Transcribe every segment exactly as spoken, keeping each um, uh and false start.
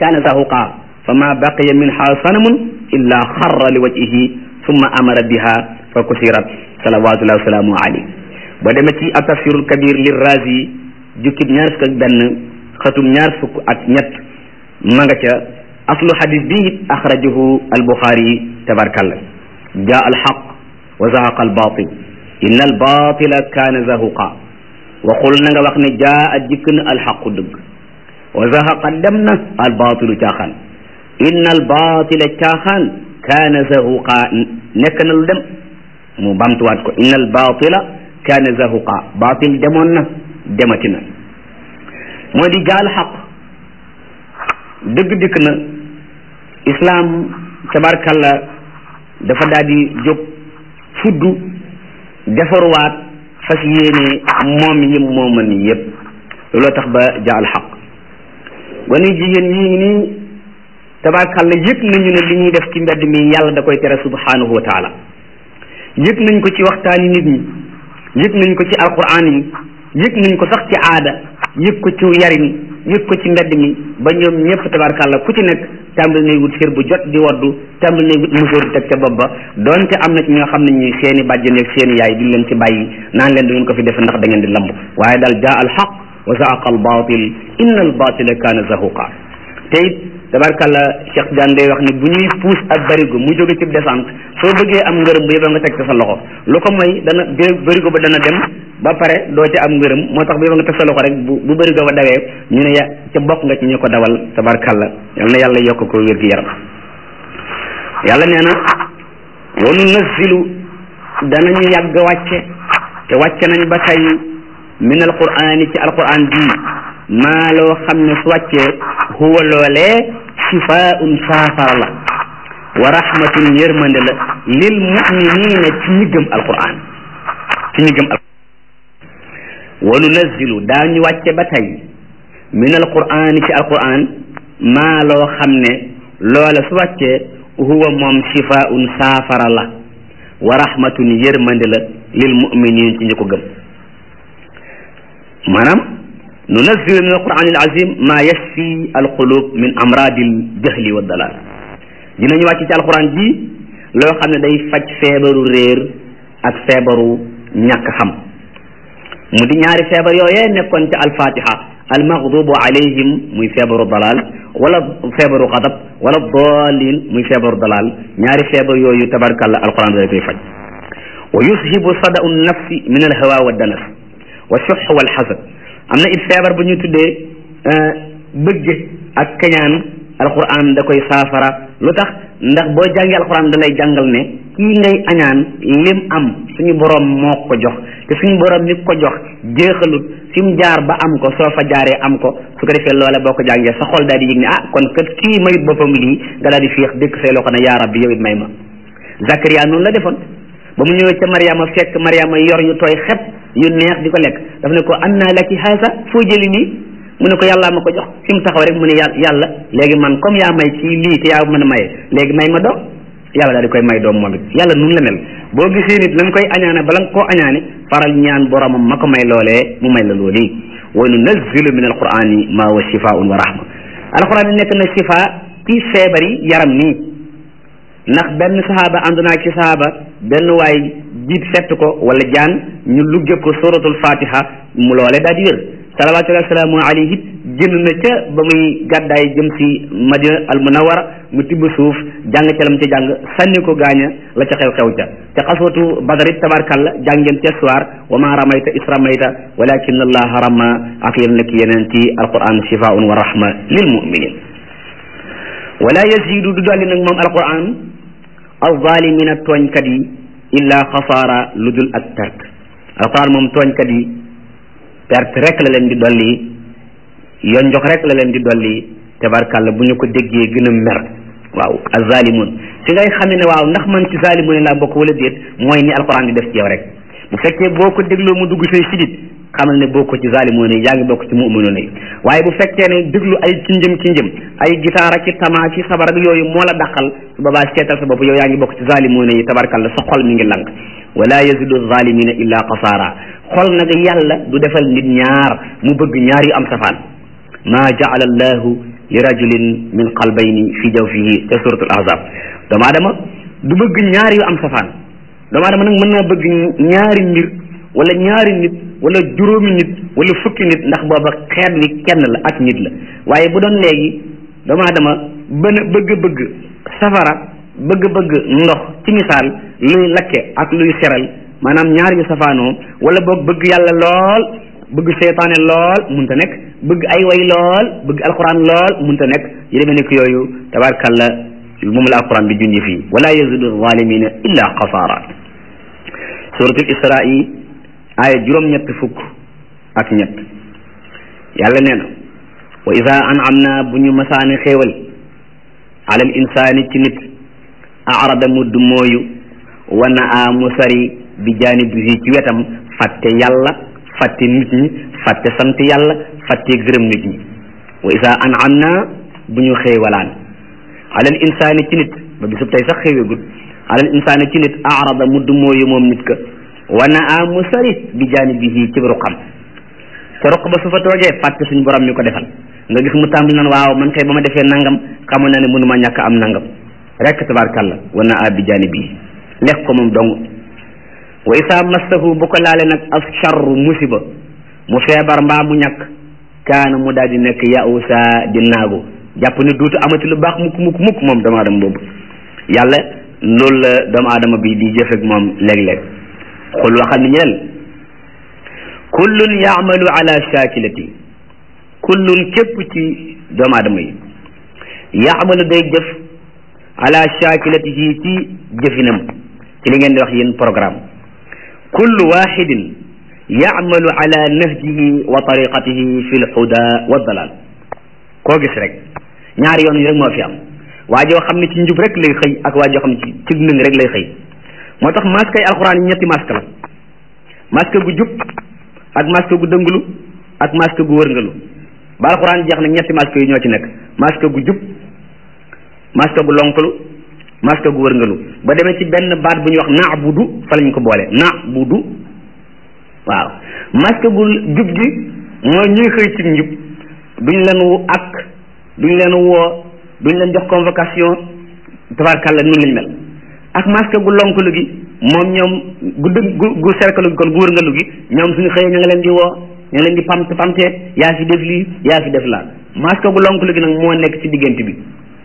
kaana zahuqa fa ma baqiya minha sanamun illa xarra li wajhihi summa amara biha fa kusirat salawatullahi wa salaamu alayhi. ba demee ci atafsirul kabir li razi jukkib ñaar fukk ak benn xatum ñaar fukk ak ñett ma nga ca aslu hadis bi it axrajahu albuxaari tabarkalla jaa alxaq wa zahaqa albatil inna albatila kaana zahuqa waxul na nga wax ne jaa jikk na alxaqu dëgg wa zahaqa dem na albatilu caaxaan inna albatila caaxaan kaana zahuqa nekk na lu dem mu bamtuwaat ko inna albatila kaana zahuqa batil demoon na demati na moo di jaa alxaq dëgg dikk na islam tabarkalla dafa daal di jóg fuddu defarwaat fas yéene moom yi mooman yépp looloo tax ba jaa alxaq gone jigéen yii nii tabarkalla yëg nañu ne li ñuy def ci mbedd mi yàlla da koy tere subhanahu wa taala yëg nañ ko ci waxtaani nit ñi yëg nañ ko ci alquran yi yëg nañ ko sax ci aada yëg ko ci yarin yëg ko ci mbedd mi ba ñoom ñëpp tabarkalla ku ci nekk tàmbali nay wut sér bu jot di waddu tàmbali nay wut musóor teg ca bopp ba donte am na ci ñoo xam ne ñi seeni bàjjen ak seeni yaay duñ leen ci bàyyi naan leen du ngeen ko fi def ndax da ngeen di lamb waaye daal jaa al xaq wa zaaqa al batil inna al batila kaana zahuqa te it tabarkalla Cheikh Diagne day wax ne bu ñuy puus ak barigo mu jóge ci descente soo bëggee am ngërëm bu yëba nga teg sa loxo lu ko mooy dana barigo ba dana dem ba pare doo ci am ngërëm moo tax bu yëba nga teg sa loxo rek bu bu barigo ba dawee ñu ne ya ca bokk nga ci ñu ko dawal tabarkalla yal na yàlla yokk ko wér gi yaram yàlla nee na wa nunazzilu danañu yàgg wàcce te wàcce nañ ba tey min alqur'ani ci alqur'an bii maa loo xam ne su wàccee huwa loolee shifaa'un saafara la wa rahmatun yërmande la lil mu'minina ci ñi gëm alqur'an ci ñi gëm alqur'an wa nunazzilu daañu wàcce ba tey min alqur'ani ci alqur'an maa loo xam ne loola su wàccee huwa moom shifaa'un saafara la wa rahmatun yërmande la lil mu'minina ci ñi ko gëm maanaam nunazzilu min alqur'ani alazim ma yashfi alqulub min amradi aljahli wa dalal dinañu wàcc ci alquran ji loo xam ne day faj feebaru réer ak feebaru ñàkk xam mu di ñaari feebar yooyee nekkoon ci alfatiha almaghdubu alayhim muy feebaru dalal wala feebaru xadab wala dalin muy feebaru dalal ñaari feebar yooyu tabarkalla alquran day koy faj wa yushibu sada'u nafsi min alhawa wa danas wa shuh wal hasad am na it feebar bu ñu tuddee bëgg ak kañaan alquran da koy saafara lu tax ndax boo jàngee alquran da lay jàngal ne kii ngay añaan lim am suñu borom moo ko jox te suñu borom mi ko jox jeexalut fi mu jaar ba am ko soo fa jaaree am ko su ko defee loola boo ko jàngee sa xol daal di yëg ne ah kon kat kii mayut boppam lii nga daal di féex dëkk say loxo ne yaa rabbi yow it may ma Zakaria noonu la defoon ba mu ñëwee ca Mariama fekk Mariama yor yu tooy xep yu neex di ko lekk daf ne ko anna laki haasa foo jëli nii mu ne ko yàllaa ma ko jox fi mu taxaw rek mu ne yàlla yàlla léegi man comme yaa may ci lii te yaa mën a maye léegi may ma doom yàlla daal di koy may doom moom it yàlla nun la mel boo gisee nit la nga koy añaane bala nga koo añaane faral ñaan boromam ma ko may loolee mu may la loolii wa nunazzilu min alqurani ma huwa shifaun wa rahma alquran yi nekk na shifa ci feebar yi yaram nii ndax benn sahaaba ànd naa ci sahaaba benn waay jiit fett ko wala jaan ñu lugge ko suratul fatiha mu loole daal di wér salawatullahi wasalaamu alayhi génn na ca ba muy gàddaay jëm si madina al munawara mu tibb suuf jàng ca lam ca jàng sànni ko gaaña la ca xew-xew ca ca xaswatu badarit tabarkalla jàngeen ca soir wa ma ramayta is ramayta walakin allaha rama ak yéen nekk yeneen ci alquran shifaun wa rahma lil muminin wala yazidu du dolli nag moom alquran alzalimina tooñkat yi illa xasaara lu dul ak perte alquran moom tooñkat yi perte rek la leen di dolli yoon jox rek la leen di dolli tabarkàlla bu ñu ko déggee gën a mer waaw azalimun fi ngay xam ne waaw ndax man ci zalimun laa bokk wala déet mooy ni alquran di def ci yow rek bu fekkee boo ko dégloo mu dugg say sidit xamal ne bokk ci zalimun yi yaa ngi bokk ci mu'minun yi waaye bu fekkee ne déglu ay kinjëm kinjëm ay gitaara ki tama ki sabar ak yooyu moo la dàqal su boobaa seetal sa bopp yow yaa ngi bokk ci zalimun yi tabarkàlla sa xol mi ngi lank wala yazidu zalimina illa xasaara xol nag yàlla du defal nit ñaar mu bëgg ñaar yu am safaan ma jaala allahu li rajulin min qalbayni fi jawfihi ca suratul ahzab doomu aadama du bëgg ñaar yu am safaan doomu aadama nag mën naa bëgg ñaari mbir wala ñaari nit wala juróomi nit wala fukki nit ndax booba xeet wi kenn la ak nit la waaye bu doon léegi doomu aadama bën bëgg-bëgg safara bëgg-bëgg ndox ci misaal luy lakke ak luy seral maanaam ñaar yu safaanoo wala boog bëgg yàlla lool bëgg seytaane lool munta nekk bëgg ay way lool bëgg alquran lool munta nekk yi demee nekk yooyu tabarkalla moom la alquran bi junji fii wala yazidu zalimina illa xasaara suratul israa aaya juróom-ñett fukk ak ñett yàlla nee na wa ida an'amna bu ñu masaane xéewal alal insaani ci nit arada mudd mooyu wa naa mu sari bi jaanibihi ci wetam fàtte yàlla fàtte nit ñi fàtte sant yàlla fàtte gërëm nit ñi wa ida an'amna bu ñu xéewalaan alal insaani ci nit ba bisub tey sax xéeweegul alal insaani ci nit arada mudd mooyu moom nit ka wa naa mu sari bi jaanibihi ci ruqam te ruq ba su fa toogee fàtte suñu borom mi ko defal nga gis mu tàmbali naan waaw man kay ba ma defee nangam xamoon na ne mënuma ñàkk am nangam rek tabarkalla wa naa bi jaanibihi lekk ko moom dong wa isa massahu bu ko laale nag as charru musiba mu feebar mbaa mu ñàkk kaana mu daal di nekk yausa di naagu jàpp ne duutu amati lu baax mukk mukk mukk moom doomu aadama boobu yàlla loolu la doomu aadama bi di jëfeg moom léeg-léeg xul waxal ni ñu leen kullun yaamalu ala shakilati kullun képp ci doomu aadama yi yaamalu day jëf ala shakilatihi ci jëfinam ci li ngeen di wax yéen programme kullu waxidin yaamalu ala nahjihi wa tariqatihi fi lhuda wa dalal koo gis rek ñaari yoon yi rek moo fi am waa joo xam ne ci njub rek lay xëy ak waa joo xam ne ci ci nëng rek lay xëy moo tax masque ay alxuraan yi ñetti masque la masque gu jub ak masque gu dëngulu ak masque gu wërngalu ba alxuraan jeex nag ñetti masque yi ñoo ci nekk masque gu jub masque gu lonkalu masque gu wërngalu ba demee ci benn baat bu ñuy wax na'budu fa lañ ko boole na'budu waaw masque gu jub gi mooy ñuy xëy ci njub duñ leen wu ak duñ leen woo duñ leen jox convocation tabarkàlla nun lañ mel ak masque gu lonkalu gi moom ñoom gu dëgg gu gu cercle gi kon gu wërngalu gi ñoom suñu xëyee ñu nga leen di woo ñu ngi leen di pamt pamtee yaa fi def lii yaa fi def laa masque gu lonkalu gi nag moo nekk ci diggante bi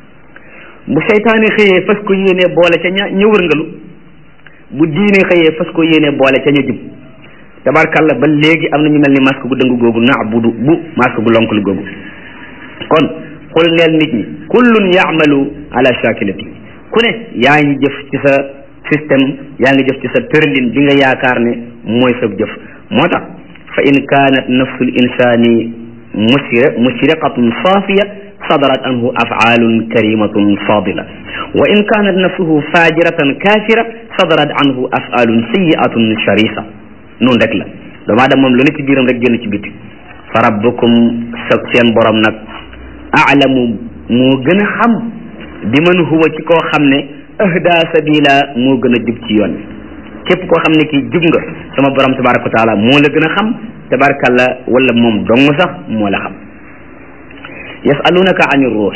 bu seytaane xëyee fas ko yéenee boole ca ña ña wërngalu bu diine xëyee fas ko yéenee boole ca ña jub tabarkàlla ba léegi am na ñu mel ni masque gu dëng googu na'budu bu masque gu lonkalu googu kon xul neel nit ñi kullun yaamalu ala shakilati ku ne yaa ngi jëf ci sa système yaa ngi jëf ci sa tërlin bi nga yaakaar ne mooy sa jëf moo tax fa in kaanat nafsu l insani musira musriqatun saafiya sadarat anhu afaalun karimatun fadila wa in kaanat nafsuhu fajiratan kafira sadarat anhu afaalun sayiatun sharisa noonu rek la doomu aadama moom lu ne ci biiram rek génn ci biti fa rabbukum sa seen borom nag aalamu moo gën a xam bi man huwa ci koo xam ne ahda sabila moo gën a jub ci yoon képp koo xam ne kii jub nga sama borom tabaraka wa taala moo la gën a xam tabarakallah wala moom dong sax moo la xam yasalunaka ani ruux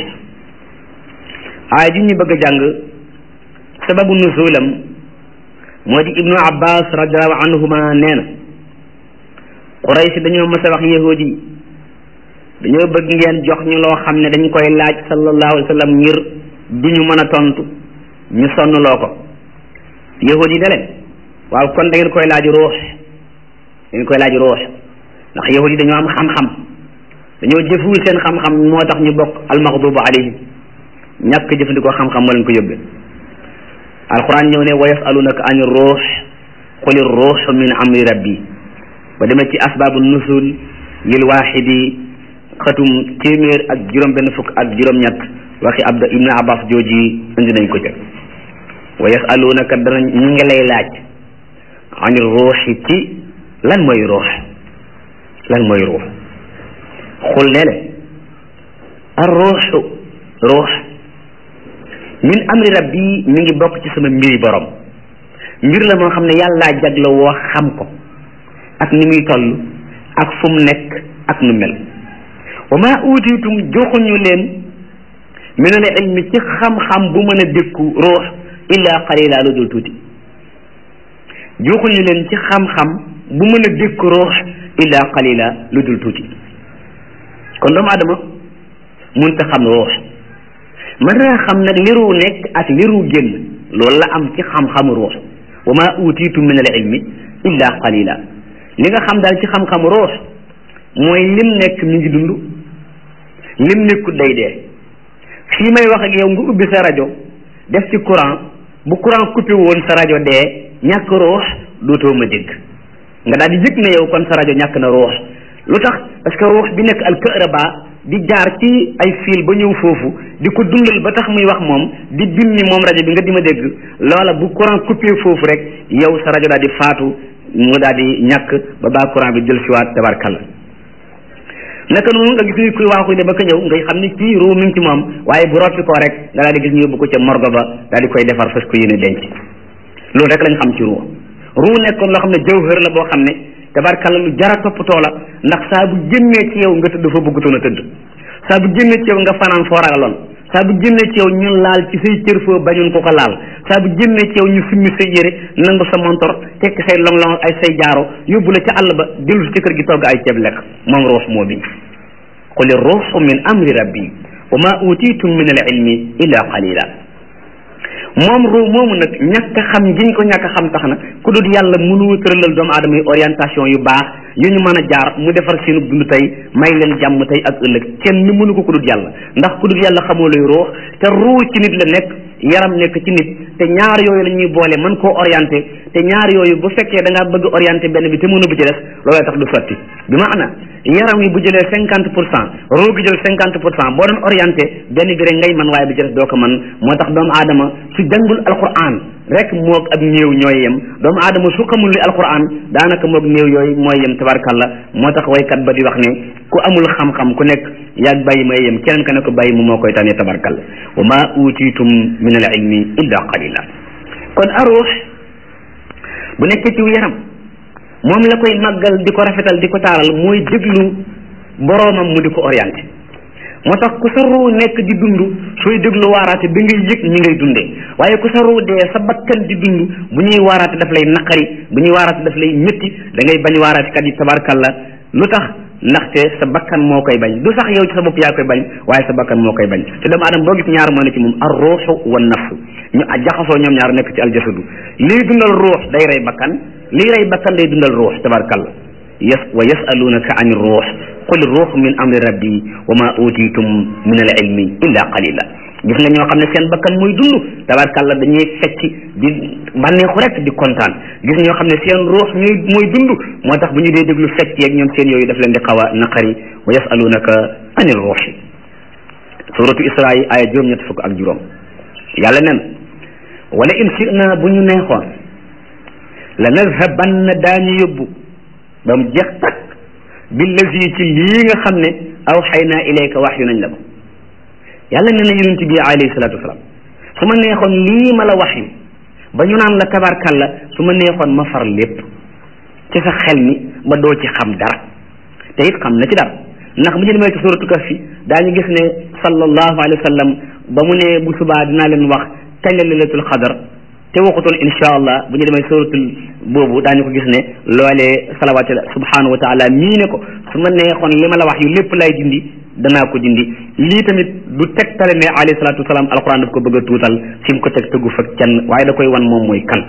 aaya ji ñu bëgg a jàng sababu nuzulam moo di ibnu abbas radiallahu anhuma nee na quraysh dañoo mës a wax yahudi yi dañoo bëgg ngeen jox ñu loo xam ne dañ koy laaj sallallahu alayhi wa sallam ngir duñu mën a tontu ñu sonnloo ko yahud yi da leen waaw kon da ngeen koy laaj ruux da ngeen koy laaj ruux ndax yahud yi dañoo am xam-xam dañoo jëfewul seen xam-xam moo tax ñu bokk almaxdubu alayhim ñàkk jëfandikoo xam-xam moo leen ko yóbbee alquran ñëw ne wa yasalunaka ani ruux quli ruuxu min amri rabbi ba demee ci asbaabu nusul lil waaxidi xatum téeméer ak juróom benn fukk ak juróom-ñett waxi abda ibnu abbas jooji indi nañ ko ca wa yasalunaka danañ ñu ngi lay laaj ani ruuxi ci lan mooy ruux lan mooy ruux xul ne le ar ruuxu ruux min amri rabbi mi ngi bokk ci sama mbiri borom mbir la moo xam ne yàllaa jagla woo xam ko ak ni muy toll ak fu mu nekk ak nu mel wa ma utitum joxuñu leen min al ilmi ci xam-xam bu mën a dékku ruux illa qalila lu dul tuuti joxuñu leen ci xam-xam bu mën a dékku ruux illa qalila lu dul tuuti kon doomu adama mënta xam ruux mën naa xam nag liru nekk ak liru génn loolu la am ci xam-xamu ruux wa ma utiitu min al ilmi illa qalila li nga xam daal ci xam-xamu ruux mooy lim nekk mi ngi dund lim nekkut day dee fii may wax ak yow nga ubbi sa rajo def ci courant bu courant coupé woon sa rajo dee ñàkk ruux dootoo ma dégg nga daal di yëg ne yow kon sa rajo ñàkk na ruux lu tax parce que ruux bi nekk al kahraba di jaar ci ay fil ba ñëw foofu di ko dundal ba tax muy wax moom di bimmi moom rajo bi nga di ma dégg loola bu courant coupé foofu rek yow sa rajo daal di faatu mu daal di ñàkk ba baa courant bi jël siwaat tabarkalla naka noonu nga gis ni kuy waaxu de ba ka ñëw ngay xam ni kii ruu mi ngi ci moom waaye bu roppi koo rek nga daal di gis ñu yóbbu ko ca morgo ba daal di koy defar fas ko yéene denc loolu rek lañ xam ci ruu ruu nekkoon loo xam ne jawhër la boo xam ne tabarkalla lu jara toppatoo la ndax saa bu génnee ci yow nga tëdd fa bëggutoon a tëdd saa bu génnee ci yow nga fanaan foo ragaloon saa bu génnee ci yow ñu laal ci say cër foo bañoon ko ko laal saa bu génnee ci yow ñu summi say yére nangu sa montor tekk say long-long ay say jaaro yóbbu la ca àll ba dellu ci kër gi togg ay ceeb lekk moom ruux moo bi quli ruuxu min amri rabbi wa ma utitum min al ilmi illa qalila moom ruux moomu nag ñàkk xam giñ ko ñàkk xam tax na ku dul yàlla mënu tëralal doomu aadama yi orientation yu baax yu ñu mën a jaar mu defar seenu dund tey may leen jàmm tey ak ëllëg kenn mënu ko ku dul yàlla ndax ku dul yàlla xamoo luy ruux te ruux ci nit la nekk yaram nekk ci nit te ñaar yooyu la ñuy boole mën koo orienté te ñaar yooyu bu fekkee da ngaa bëgg orienté benn bi te mënu bu ci des looloo tax du sotti bi ma ana yaram yi bu jëlee cinquante pour cent ruux gi jël cinquante pour cent boo doon orienté benn bi rek ngay mën waaye bi ci des doo ko mën moo tax doomu aadama su jàngul alquran rek moog ab néew ñooy yem doomu aadama su xamul li alquran daanaka moog néew yooyu mooy yem tabarkalla moo tax waykat ba di wax ne ku amul xam-xam ku nekk yaag bàyyi may yem keneen ka ne ko bàyyi mu moo koy tànnee tabarkalla wa ma utitum min al ilmi illa qalila kon aruux bu nekkee ci yaram moom la koy màggal di ko rafetal di ko taaral mooy déglu boroomam mu di ko orienté moo tax ku sa ruu nekk di dund sooy déglu waaraate da ngay yëg ñi ngay dundee waaye ku sa ruu dee sa bakkan di dund bu ñuy waaraate daf lay naqari bu ñuy waaraate daf lay métti da ngay bañ waaraate kat yi tabarkalla lu tax ndaxte sa bakkan moo koy bañ du sax yow ci sa bopp yaa koy bañ waaye sa bakkan moo koy bañ te doomu aadama boo gis ñaar moo ne ci moom ar ruuxu wa nafsu ñu jaxasoo ñoom ñaar nekk ci aljasadu lii dundal ruux day rey bakkan lii rey bakkan day dundal ruux tabarkalla yas wa yasalunaka ani ruux qul ruux min amri rabbi wa ma utitum min al ilmi illa qalila gis nga ñoo xam ne seen bakkan muy dund tabarkalla dañuy fecc di bànneexu rek di kontaan gis nga ñoo xam ne seen ruux ñuy mooy dund moo tax bu ñu dee déglu fecc yeeg ñoom seen yooyu daf leen di xaw a naqari wa yasalunaka anil ruuxi suratu isra yi aaya juróom-ñett fukk ak juróom yàlla nen wala in sina bu ñu neexoon la nazhabanna daañu yóbbu ba mu jeex takk billazi ci lii nga xam ne aw xaynaa ilayka wax yu nañ la ko yàlla nee na yonent bi alayhi salaatu wasalaam su ma neexoon lii ma la wax yu ba ñu naan la tabarkalla su ma neexoon ma far lépp ci sa xel mi ba doo ci xam dara te it xam na ci dara ndax bu ñu demee ci suratu Kahfi daañu gis ne sallallahu alayhi wa sallam ba mu ne bu subaa dinaa leen wax kañ la laylatul qadar te waxutoon insha allah bu ñu demee suratul boobu daañu ko gis ne loolee salawaatu subhanahu wa taala mii ne ko su ma neexoon li ma la wax yu lépp lay dindi danaa ko dindi lii tamit du tegtale ne alayhi salaatu wasalaam alquran daf ko bëgg a tuutal fi mu ko teg tëggu fa kenn waaye da koy wan moom mooy kan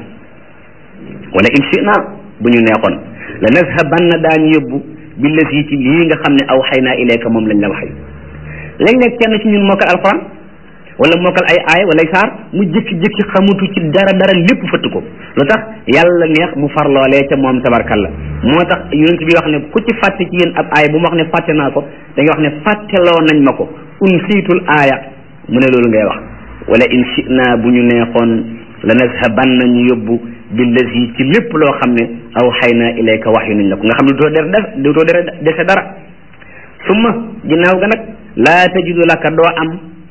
wala in shina bu ñu neexoon la nazhabanna daañu yóbbu billati ci lii nga xam ne aw xaynaa ilayka moom lañ la waxee léeg-léeg kenn ci ñun mokkal alquran wala mokkal ay aay wala ay saar mu jékki-jékki xamutu ci dara dara lépp fëtt ko lu tax yàlla neex mu far loolee ca moom tabarkalla moo tax yonent bi wax ne ku ci fàtte ci yéen ab aay bu mu wax ne fàtte naa ko da ngay wax ne fàtteloo nañ ma ko unsiitul aaya mu ne loolu ngay wax wala in shina bu ñu neexoon la nazhabanna ñu yóbbu billazi ci lépp loo xam ne aw xaynaa ilayka wax yu nañ la ko nga xam ne dutoo der def dutoo der dese dara summa ginnaaw ga nag laa tajidu laka doo am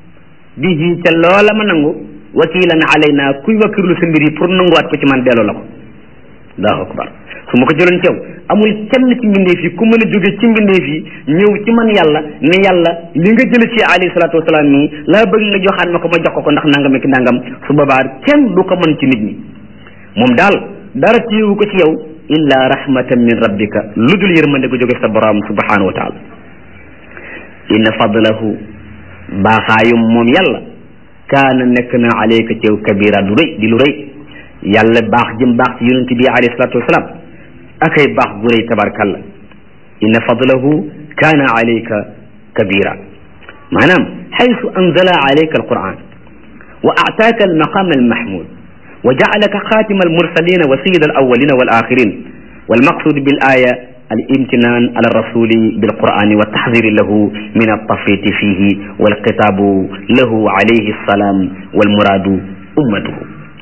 bihi ca loola ma nangu wakilan alayna kuy wakkirlu sa mbir yi pour nanguwaat ko ci man delloo la ko allahu akbar su ma ko jëloon ci yow amul kenn ci mbindeef yi ku mën a jóge ci mbindeef yi ñëw ci man yàlla ne yàlla li nga jële ci alayhi salaatu wasalaam nii laa bëgg nga joxaat ma ko ma jox ko ko ndax nangam ak nangam su boobaa kenn du ko mën ci nit ñi moom daal dara téewu ko ci yow illa rahmatan min rabbika lu dul yërmande gu jóge sa borom subhanahu wa taala inna fadlahu baaxaayum moom yàlla kaana nekk na alayka ci yow kabira du rëy di lu rëy yàlla baax jëm baax ci yonent bi alayhi salatu wasalaam akay baax gu rëy tabarkalla inna fadlahu kaana alayka kabira maanaam xaysu anzala alayka alquran wa aataaka almaqam almahmud wa jacalaka xaatima almursalina wa sayida alawalina walaxirin walmaqsud bilaya alimtinan ala rasuli bilqurani wa taxdiri lahu min altafriti fihi walxitaabu lahu alayhi alsalam walmuradu ummatuhu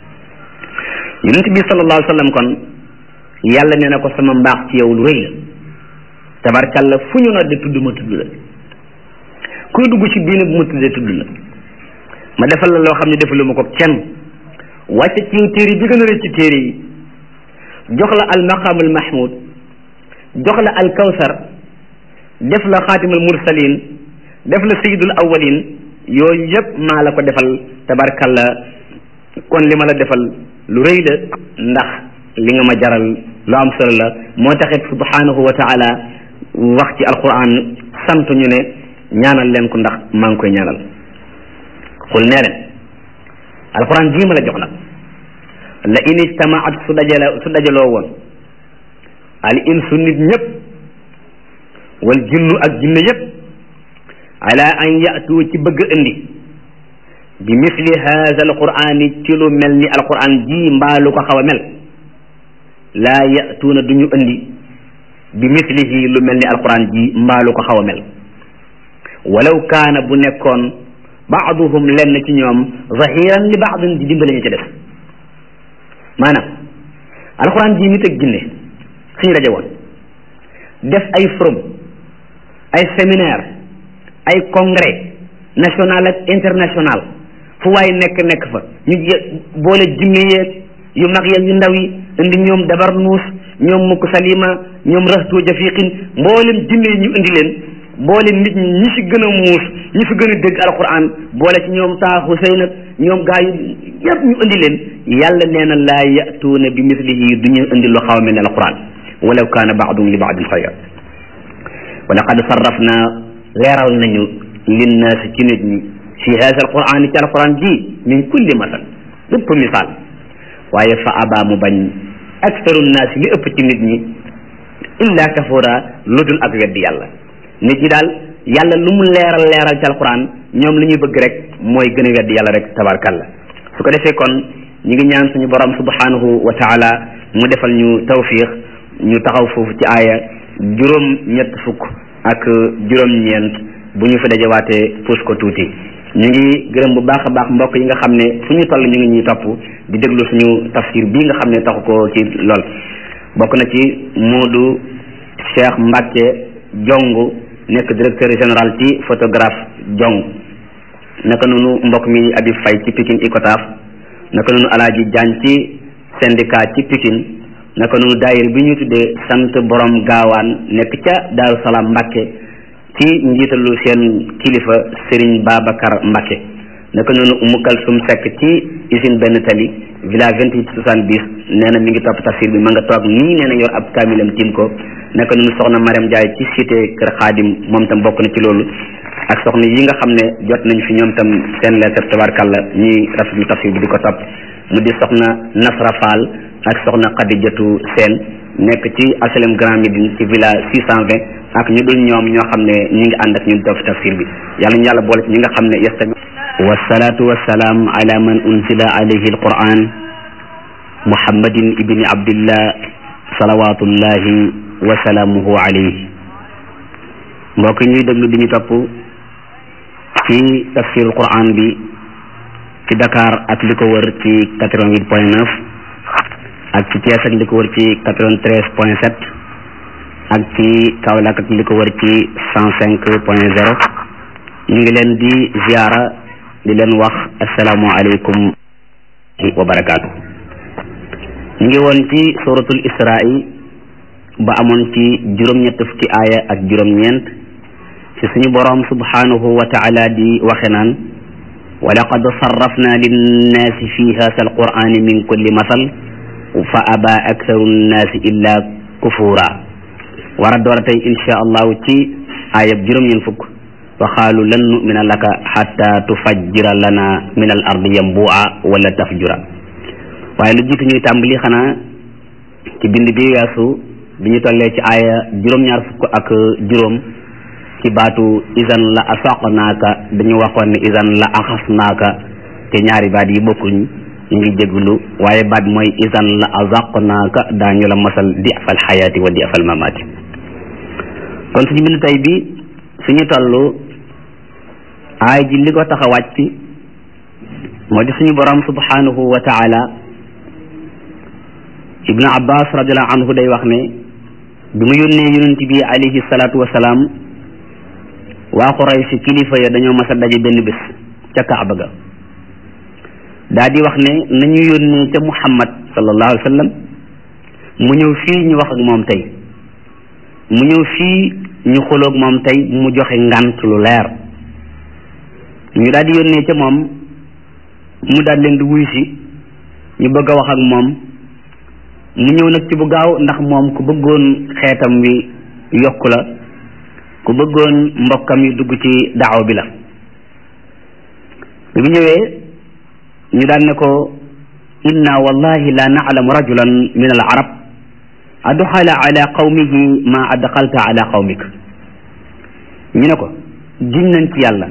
yonent bi sallallahu alayhi wa sallam kon yàlla nee na ko sama mbaax ci yow lu rëy la tabarkalla fu ñu nodde tudd ma tudd la kuy dugg ci diine bu ma tuddee tudd la ma defal la loo xam ne defalu ma ko kenn wàcce ci yow téere bi gën a rëy ci téere yi jox la al maqam al mahmud jox la al kawsar def la xaatimul mursalin def la sayyidul awwalin yooyu yëpp maa la ko defal tabarkalla kon li ma la defal lu rëy la ndax li nga ma jaral lu am solo la moo taxit subhanahu wa taala wax ci alquran sant ñu ne ñaanal leen ko ndax maa ngi koy ñaanal xul nee leen alquran jii ma la jox nag la in ijtamaat su dajale su dajaloo woon al insu nit ñëpp wal jinnu ak jinne yëpp ala an yatu ci bëgg indi bi misli haza alqurani ci lu mel ni alquran ji mbaa lu ko xaw a mel laa yatuuna du ñu indi bi mislihi lu mel ni alquran ji mbaa lu ko xaw a mel walaw kaana bu nekkoon baaduhum lenn ci ñoom zahiran li baadin di dimbale ñu ci def maanaam alquran ji nit ak jinne suñu daje woon def ay forum ay séminaire ay congrès national ak international fu waay nekk nekk fa ñu boole jinne yeeg yu mag yeeg yu ndaw yi indi ñoom dabar nuus ñoom mukk salima ñoom rastu jafiqin mboolem jinne yi ñu indi leen boole nit ñi ñi fi gën a muus ñi fi gën a dégg alquran boole ci ñoom taaxu sëy nag ñoom gaa yi yëpp ñu indi leen yàlla nee na laa yatuuna bi mislihi du ñu indi lu xaw a mel ne alquran walaw kaana baadum li baadin xayra wa laqad sarrafna leeral nañu linnaasi ci nit ñi fi haza alquran ci alquran ji min kulli masal lépp misaal waaye fa aba mu bañ aktaru naasi li ëpp ci nit ñi illa kafura lu dul ak weddi yàlla nit ñi daal yàlla lu mu leeral leeral ci alquran ñoom li ñuy bëgg rek mooy gën a weddi yàlla rek tabarkalla su ko defee kon ñu ngi ñaan suñu borom subhanahu wa taala mu defal ñu tawfiq ñu taxaw foofu ci aaya juróom ñett fukk ak juróom ñeent bu ñu fi dajawaatee puus ko tuuti ñu ngi gërëm bu baax a baax mbokk yi nga xam ne fu ñu toll ñu ngi ñuy topp di déglu suñu tafsir bii nga xam ne taxu ko ci lool bokk na ci Moodu Cheikh Mbacke Jong nekk directeur général ci photographe Jong naka noonu mbokk mi Habib Faye ci Pikine Icotaf naka noonu Alaaji Jaañ ci syndicat ci Pikine naka noonu daayir bi ñu tuddee sant borom gaawaan nekk ca Daaru Salaam Mbacke ci njiitalu seen kilifa Serigne Babacar Mbacke naka noonu Umu Kalsum Seck ci usine benn tali village vingt-huit soixante-dix nee na mi ngi topp tafsir bi ma nga toog nii nee na yor ab kaamilam tim ko naka noonu soxna Mariam Ndiaye ci cité Kër Xaadim moom tam bokk na ci loolu ak soxna yi nga xam ne jot nañ fi ñoom tam seen lettre tabarkalla ñuy rafetlu tafsir bi di ko topp mu di soxna Nasra Fall ak soxna Khadijatu Seen nekk ci H L M Grand Médine ci villa six cent vingt ak ñu dul ñoom ñoo xam ne ñi ngi ànd ak ñun topp tafsir bi yàlla ñu yàlla boole ci ñi nga xam ne yastami wasalaatu wasalaam ala man unzila alayhi alquran muhammadin ibni abdillah salawatullahi wa salaamuhu alayhi mbokk ñuy déglu di ñu topp ci tafsirul quran bi ci Dakar ak li ko wër ci quatre-vingt-huit point neuf ak ci Thiès ak li ko wër ci quatre-vingt-treize point sept ak ci Kaolack ak li ko wër ci cent cinq point zéro ñu ngi leen di ziara di leen wax assalaamu aleykum wa barakaatu. ñu ngi woon ci suratul Israa ba amoon ci juróom-ñett fukki aaya ak juróom-ñeent ci suñu boroom subhanahu wa taala di waxe naan wa laqad sarrafna linnaasi fi haasa alqur'ani min kulli masal fa aba aktharu nnaasi illa kufura war a doora tey insha allahu ci aayab juróom-ñeent fukk wa qaalu lan nu'mina laka hatta tufajjira lana min al ardi yanbu'a wala tafjura waaye lu jiitu ñuy tàmbali xanaa ci bind bi weesu bi ñu tollee ci aaya juróom-ñaar fukk ak juróom ci baatu isan la asaqnaaka dañu waxoon ne isan la axasnaaka te ñaari baat yi bokkuñ ñu ngi jéglu waaye baat mooy isan la azaqnaaka daañu la masal di afal xayaati wa di afal mamaati kon suñu bind tey bi suñu toll aay ji li ko tax a wàcc moo di suñu borom subhanahu wa taala ibnu abbas radiallahu anhu day wax ne bi mu yónnee yonent bi alayhi salaatu wasalaam waa Quraysh kilifa ya dañoo mas a daje benn bés ca Kaaba ga daa di wax ne nañu yónnee ca Muhammad sallallahu alayhi wa sallam mu ñëw fii ñu wax ak moom tey mu ñëw fii ñu xuloog moom tey mu joxe ngant lu leer ñu daal di yónnee ca moom mu daal leen di wuy si ñu bëgg a wax ak moom mu ñëw nag ci bu gaaw ndax moom ku bëggoon xeetam wi yokku la ku bëggoon mbokkam yi dugg ci daaw bi la bi mu ñëwee ñu daan ne ko inna wallahi la na'lamu rajulan min al arab adxala ala qawmihi ma adxalta ala qawmik ñu ne ko giñ nañ ci yàlla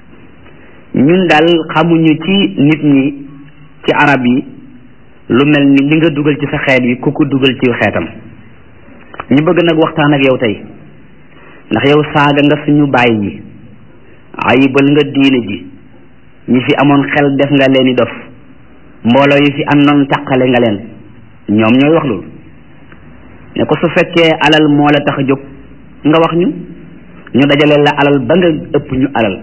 ñun daal xamuñu ci nit ñi ci arab yi lu mel ni li nga dugal ci sa xeet yi ku ko dugal ci xeetam ñu bëgg nag waxtaan ak yow tey ndax yow saaga nga suñu baay yi ayibal nga diine ji ñi fi amoon xel def nga leen i dof mbooloo yi fi àndoon taqale nga leen ñoom ñooy wax loolu ne ko su fekkee alal moo la tax a jóg nga wax ñu ñu dajale la alal ba nga ëpp ñu alal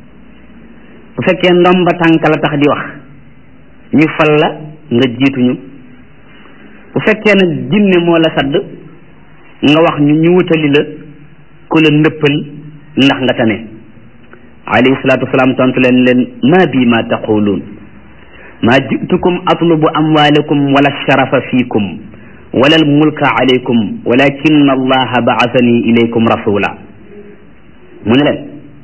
bu fekkee ndomba tànk la tax di wax ñu fal la nga jiituñu bu fekkee nag jinne moo la sadd nga wax ñu ñu wutali la ku la ndëppal ndax nga tane alayhi salaatu wasalaam tontu leen leen ma bi ma taquluun ma jitukum atlubu amwalakum wala sharafa fiikum wala al mulka alaykum walakin allaha ba'athani ilaykum rasula mu ne leen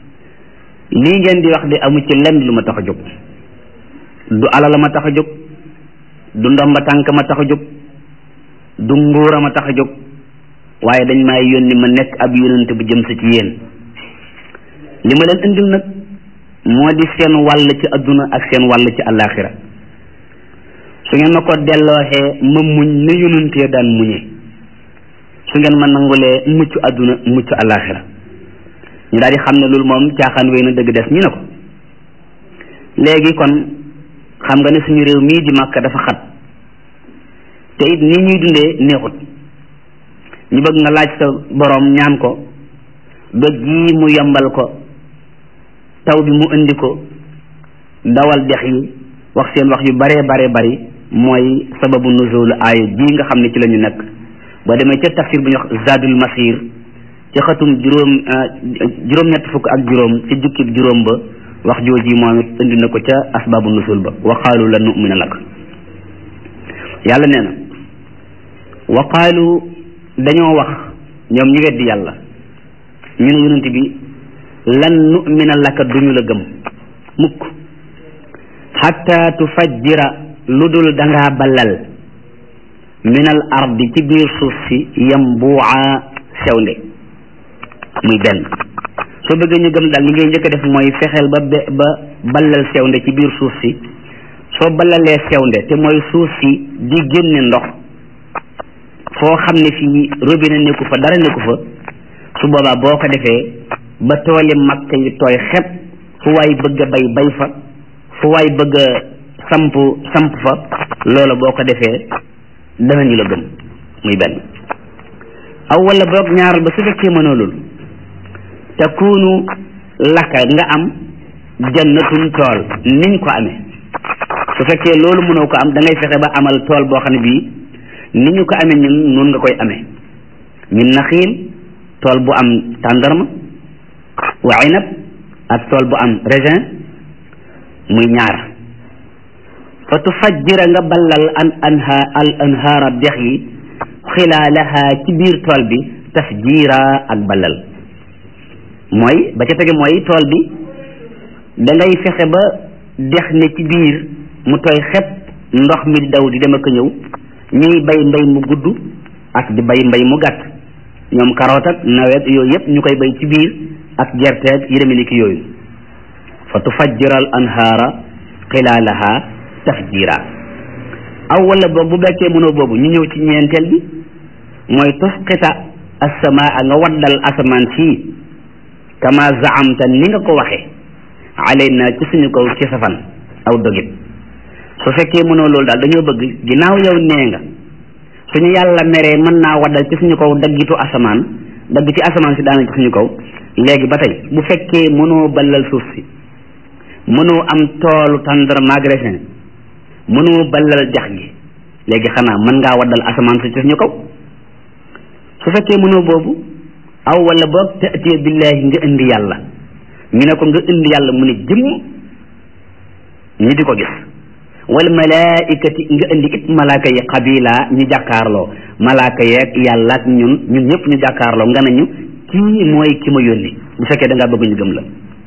lii ngeen di wax de amu ci lenn lu ma tax a jóg du alal ma tax a jóg du ndomba tànk ma tax a jóg du nguura ma tax a jóg waaye dañ maa yónni ma nekk ab yónnante bu jëm si ci yéen li ma leen indil nag moo di seen wàll ci adduna ak seen wàll ci àllaaxira su ngeen ma ko dellooxee ma muñ na yónnantee daan muñee su ngeen ma nangulee mucc adduna mucc àllaaxira ñu daal di xam ne loolu moom caaxaan wéy na dëgg des ñu ne ko léegi kon xam nga ne suñu réew mii di Makka dafa xat te it nii ñuy dundee neexut ñu bëgg nga laaj sa boroom ñaan ko doj yi mu yombal ko taw bi mu indi ko dawal dex yi wax seen wax yu bare bare bari mooy sababu nuzul aaya ji nga xam ne ci la ñu nekk boo demee ca tafsir bu ñu wax zadul masir ci xatum juróom juróom-ñett fukk ak juróom ci jukkib juróom ba wax jooji moom it indi na ko ca asbaabu nusul ba wa qaalu lan nu'mina lak yàlla nee na wa qaalu dañoo wax ñoom ñu weddi yàlla ñu ne yonent bi lan nu'mina laka duñu la gëm mukk hatta tufajjira lu dul dangaa ballal minal ardi ci biir suuf si yambu'a sewnde muy benn soo bëggee ñu gëm daal li ngay njëkk a def mooy fexeel ba ba ballal sewnde ci biir suuf si soo ballalee sewnde te mooy suuf si di génne ndox foo xam ne fii robinet nekku fa dara nekku fa su boobaa boo ko defee ba tooli Makka yi tooy xepp fu waay bëgg a bay bay fa fu waay bëgg a samp samp fa loola boo ko defee danañu la gëm muy benn aw wala boog ñaaral ba su fekkee mënoo loolu takunu laka nga am jannatun tool niñ ko amee su fekkee loolu mënoo ko am da ngay fexe ba amal tool boo xam ne bii ni ñu ko amee ñun noonu nga koy amee min naxiil tool bu am tàndarma wa inab ak tool bu am raisin muy ñaar fa tufajjira nga ballal an anha al anhaara dex yi xilaalaha ci biir tool bi tafjiira ak ballal mooy ba ca tege mooy tool bi da ngay fexe ba dex ne ci biir mu tooy xepp ndox mi di daw di dem ak ñëw ñuy bay mbay mu gudd ak di bay mbay mu gàtt ñoom karoot ak nawet yooyu yëpp ñu koy bay ci biir ak gerteeg yi demee ni ki yooyu fa tufajjira al anhaara xilaalaha tafjira aw wala boog bu bekkee mënoo boobu ñu ñëw ci ñeenteel bi mooy tusqita assamaa nga waddal asamaan sii kama zaamta ni nga ko waxe alayna ci suñu kaw ci safan aw dogit su fekkee mënoo loolu daal dañoo bëgg ginnaaw yow nee nga suñu yàlla meree mën naa waddal ci suñu kaw daggitu asamaan dagg ci asamaan si daana ci suñu kaw léegi ba tey bu fekkee mënoo ballal suuf si mënoo am toolu tàndar magasin mënoo ballal jax gi léegi xanaa mën ngaa waddal asamaan si ci suñu kaw su fekkee mënoo boobu aw wala boog ta'tiya billahi nga indi yàlla ñu ne ko nga indi yàlla mu ne jëmm ñu di ko gis wal malaikati nga indi it malaaka yi xabila ñu jàkkaarloo malaaka yeeg yàlla ak ñun ñun ñëpp ñu jàkkaarloo nga nañu kii mooy ki ma yónni bu fekkee da ngaa bëgg ñu gëm la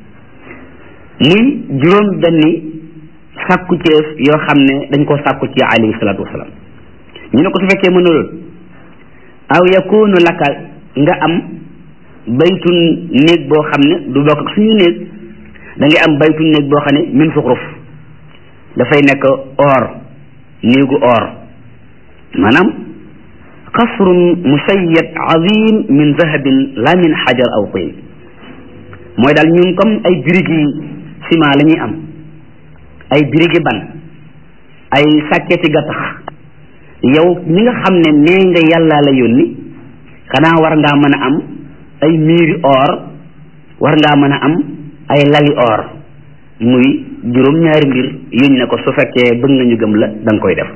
muy juróom benni sàkku ceef yoo xam ne dañ ko sàkku ci alayhi salaatu wasalaam ñu ne ko su fekkee mën na loolu aw yakunu laka nga am baytun néeg boo xam ne du bokk ak suñu néeg da ngay am baytun néeg boo xam ne min suxruf dafay nekk or néegu or maanaam qasrun musayyad azim min zahabin la min xajar aw tin mooy daal ñun comme ay birigi ciment la ñuy am ay birigi ban ay sàkketi gattax yow ñi nga xam ne nee nga yàllaa la yónni xanaa war ngaa mën a am ay miiri or war ngaa mën a am ay lali or muy juróom ñaari mbir yuñ ne ko su fekkee bëgg nga ñu gëm la da nga koy def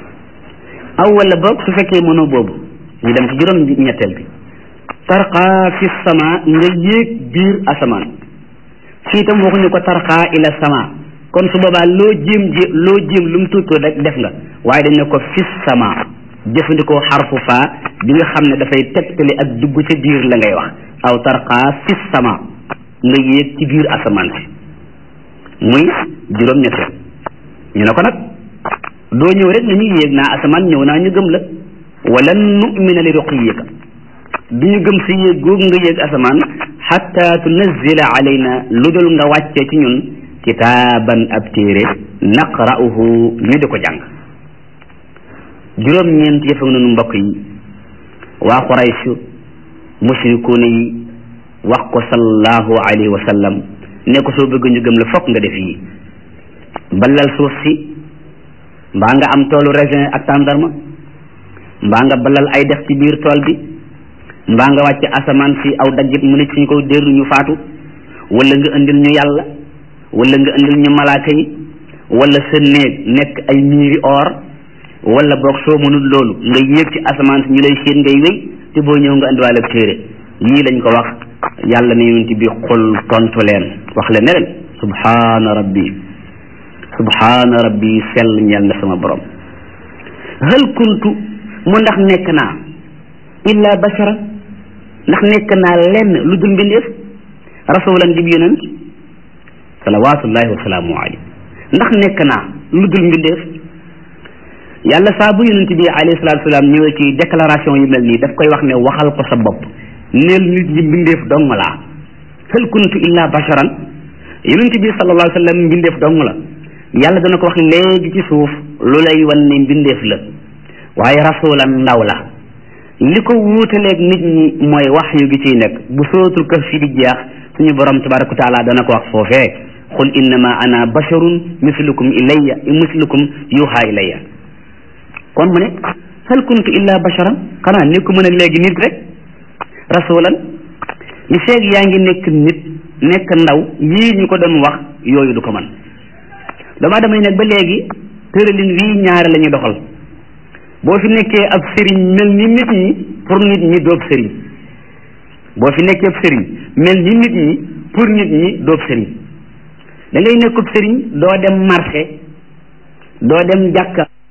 aw wala boog su fekkee mënoo boobu ñu dem ci juróom ñetteel bi tarqaa fi sama nga yéeg biir asamaan fii tam waxuñu ko tarqaa ila sama kon su boobaa loo jéem jé loo jéem lu mu tuutoo rek def nga waaye dañ ne ko fi sama jëfandikoo xarfu faa bi nga xam ne dafay tegtali ak dugg ca biir la ngay wax aw tarqaa fi sama nga yéeg ci biir asamaan si muy juróom ñetteel ñu ne ko nag doo ñëw rek na ñu yéeg naa asamaan ñëw naa ñu gëm la wala nu'mina li ruqiyika du ñu gëm si yéeg googu nga yéeg asamaan xatta tunazzila alayna lu dul nga wàccee ci ñun kitaaban ab téere naqra'uhu ñu di ko jàng juróom ñeent yëfa noonu mbokk yi waa Quraysh mushrikuuna yi wax ko sallallahu alayhi wa sallam ne ko soo bëgg ñu gëm la fokk nga def yi ballal suuf si mbaa nga am toolu raisin ak tàndarma mbaa nga ballal ay dex ci biir tool bi mbaa nga wàcce asamaan si aw daggit mu ne ci ñu ko déeru ñu faatu wala nga indil ñu yàlla wala nga indil ñu malaaka yi wala sa néeg nekk ay miiri or wala boog soo mënul loolu nga yéeg ci asamaan si ñu lay séen ngay wéy te boo ñëw nga indiwaale téere yii lañ ko wax yàlla ne yonent bi xul tontu leen wax leen ne leen subhaana rabbi subhaana rabbi sell ñeel na sama borom hal kuntu mu ndax nekk naa illa bashara ndax nekk naa lenn lu dul mbindeef rasulan dib yonent salawatullahi wa salaamu alayhi ndax nekk naa lu dul mbindeef yàlla saa bu yonent bi alayhi salatu wasalaam ñëwee ci déclaration yu mel nii daf koy wax ne waxal ko sa bopp neel nit ñi mbindeef dong laa hal kuntu illa basharan yonent bi sallallahu alayhi wa sallam mbindeef dong la yàlla dana ko wax léegi ci suuf lu lay wan ne mbindeef la waaye rasulan ndaw la li ko wuutaleeg nit ñi mooy wax yu gi ciy nekk bu sootul kaf fi di jeex suñu borom tabaraka wa taala dana ko wax foofee qul innama ana basharun mislukum ilayya mislukum yuha ilayya kon mu ne hal kuntu illa basharan xanaa nekku mën a léegi nit rek rasulan li feeg yaa ngi nekk nit nekk ndaw yii ñu ko doon wax yooyu du ko mën dama damay nekk ba léegi tëralin wii ñaare la ñuy doxal boo fi nekkee ab sëriñ mel ni nit ñi pour nit ñi doob sëriñ boo fi nekkee sëriñ mel ni nit ñi pour nit ñi doob sëriñ da ngay nekkub sëriñ doo dem marché doo dem jàkka